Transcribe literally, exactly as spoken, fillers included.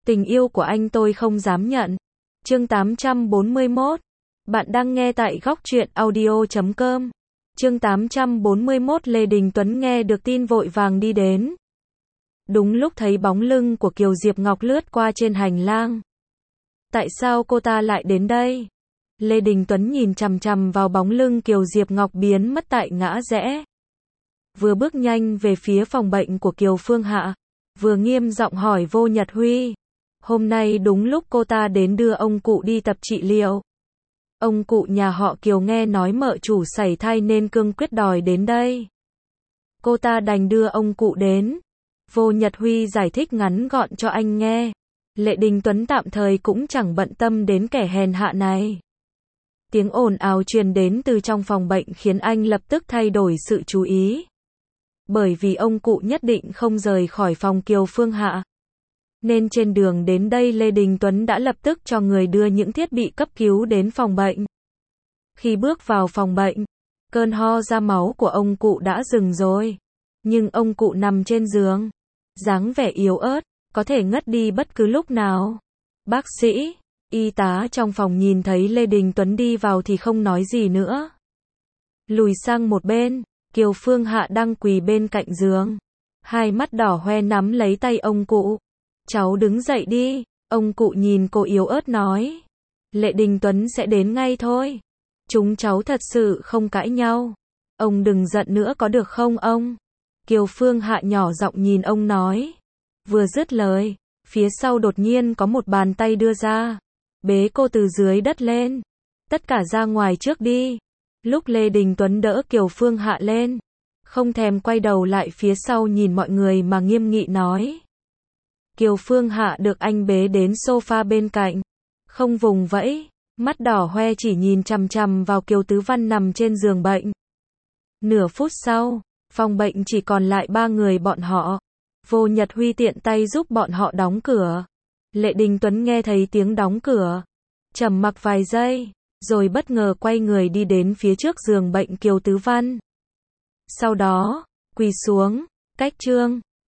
Tình yêu của anh tôi không dám nhận. Chương tám trăm bốn mươi mốt. Bạn đang nghe tại góc truyện audio chấm com. Chương tám trăm bốn mươi mốt. Lê Đình Tuấn nghe được tin vội vàng đi đến. Đúng lúc thấy bóng lưng của Kiều Diệp Ngọc lướt qua trên hành lang. Tại sao cô ta lại đến đây? Lê Đình Tuấn nhìn chằm chằm vào bóng lưng Kiều Diệp Ngọc biến mất tại ngã rẽ. Vừa bước nhanh về phía phòng bệnh của Kiều Phương Hạ, vừa nghiêm giọng hỏi Vô Nhật Huy. Hôm nay đúng lúc cô ta đến đưa ông cụ đi tập trị liệu. Ông cụ nhà họ Kiều nghe nói mợ chủ sảy thai nên cương quyết đòi đến đây. Cô ta đành đưa ông cụ đến. Vô Nhật Huy giải thích ngắn gọn cho anh nghe. Lê Đình Tuấn tạm thời cũng chẳng bận tâm đến kẻ hèn hạ này. Tiếng ồn ào truyền đến từ trong phòng bệnh khiến anh lập tức thay đổi sự chú ý. Bởi vì ông cụ nhất định không rời khỏi phòng Kiều Phương Hạ. Nên trên đường đến đây Lê Đình Tuấn đã lập tức cho người đưa những thiết bị cấp cứu đến phòng bệnh. Khi bước vào phòng bệnh, cơn ho ra máu của ông cụ đã dừng rồi. Nhưng ông cụ nằm trên giường, dáng vẻ yếu ớt, có thể ngất đi bất cứ lúc nào. Bác sĩ, y tá trong phòng nhìn thấy Lê Đình Tuấn đi vào thì không nói gì nữa. Lùi sang một bên, Kiều Phương Hạ đang quỳ bên cạnh giường. Hai mắt đỏ hoe nắm lấy tay ông cụ. Cháu đứng dậy đi. Ông cụ nhìn cô yếu ớt nói. Lê Đình Tuấn sẽ đến ngay thôi. Chúng cháu thật sự không cãi nhau. Ông đừng giận nữa có được không ông? Kiều Phương Hạ nhỏ giọng nhìn ông nói. Vừa dứt lời, phía sau đột nhiên có một bàn tay đưa ra. Bế cô từ dưới đất lên. Tất cả ra ngoài trước đi. Lúc Lê Đình Tuấn đỡ Kiều Phương Hạ lên, không thèm quay đầu lại phía sau nhìn mọi người mà nghiêm nghị nói. Kiều Phương Hạ được anh bế đến sofa bên cạnh, không vùng vẫy, mắt đỏ hoe chỉ nhìn chằm chằm vào Kiều Tứ Văn nằm trên giường bệnh. Nửa phút sau, phòng bệnh chỉ còn lại ba người bọn họ. Vô Nhật Huy tiện tay giúp bọn họ đóng cửa. Lê Đình Tuấn nghe thấy tiếng đóng cửa, trầm mặc vài giây, rồi bất ngờ quay người đi đến phía trước giường bệnh Kiều Tứ Văn. Sau đó, quỳ xuống, cách trương,